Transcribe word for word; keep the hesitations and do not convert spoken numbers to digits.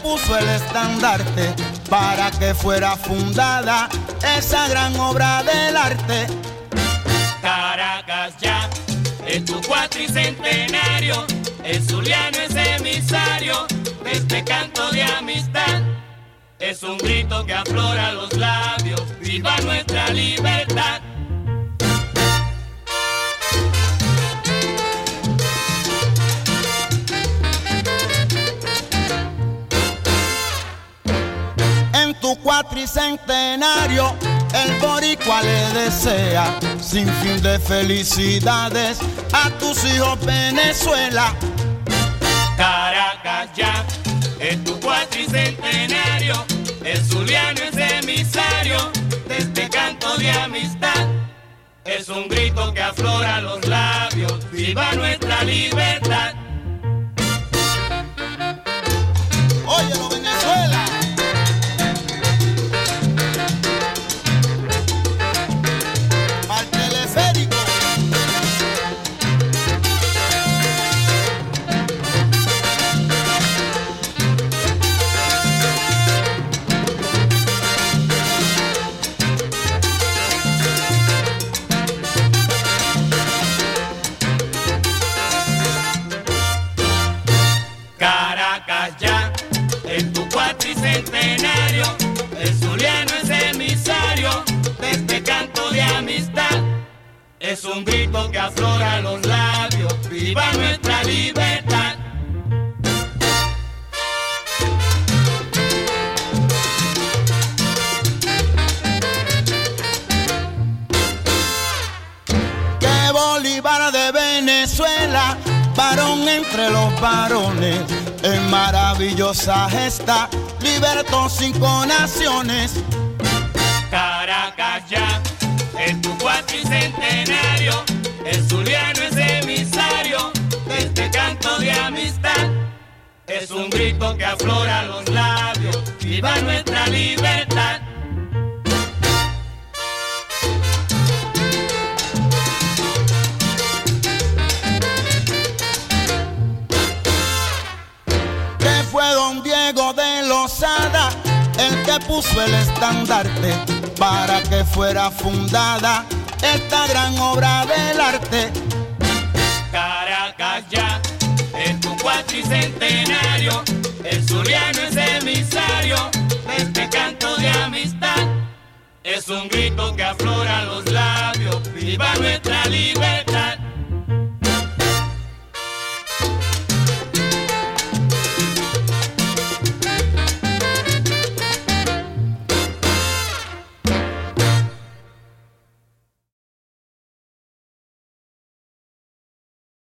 puso el estandarte para que fuera fundada esa gran obra del arte. Caracas ya, en tu cuatricentenario, el zuliano es emisario de este canto de amistad. Es un grito que aflora los labios, viva nuestra libertad. En tu cuatricentenario, el boricua le desea sin fin de felicidades a tus hijos Venezuela. Caracas ya, en tu cuatricentenario, el zuliano es emisario de este canto de amistad. Es un grito que aflora los labios, viva nuestra libertad. Óyelo, Venezuela. Al teleférico. Caracas ya, en tu cuatricentenario, el zuliano es emisario de este canto de amistad. Es un grito que aflora los labios, viva nuestra libertad. Que Bolívar de Venezuela, varón entre los varones, en maravillosa gesta, libertó cinco naciones. Caracas ya, en tu cuatricentenario, el zuliano es emisario de este canto de amistad. Es un grito que aflora los labios, viva nuestra libertad. Que fue don Diego de Lozada el que puso el estandarte para que fuera fundada esta gran obra del arte. Caracas ya, en tu cuatricentenario, el zuliano es emisario de este canto de amistad. Es un grito que aflora los labios, viva nuestra libertad.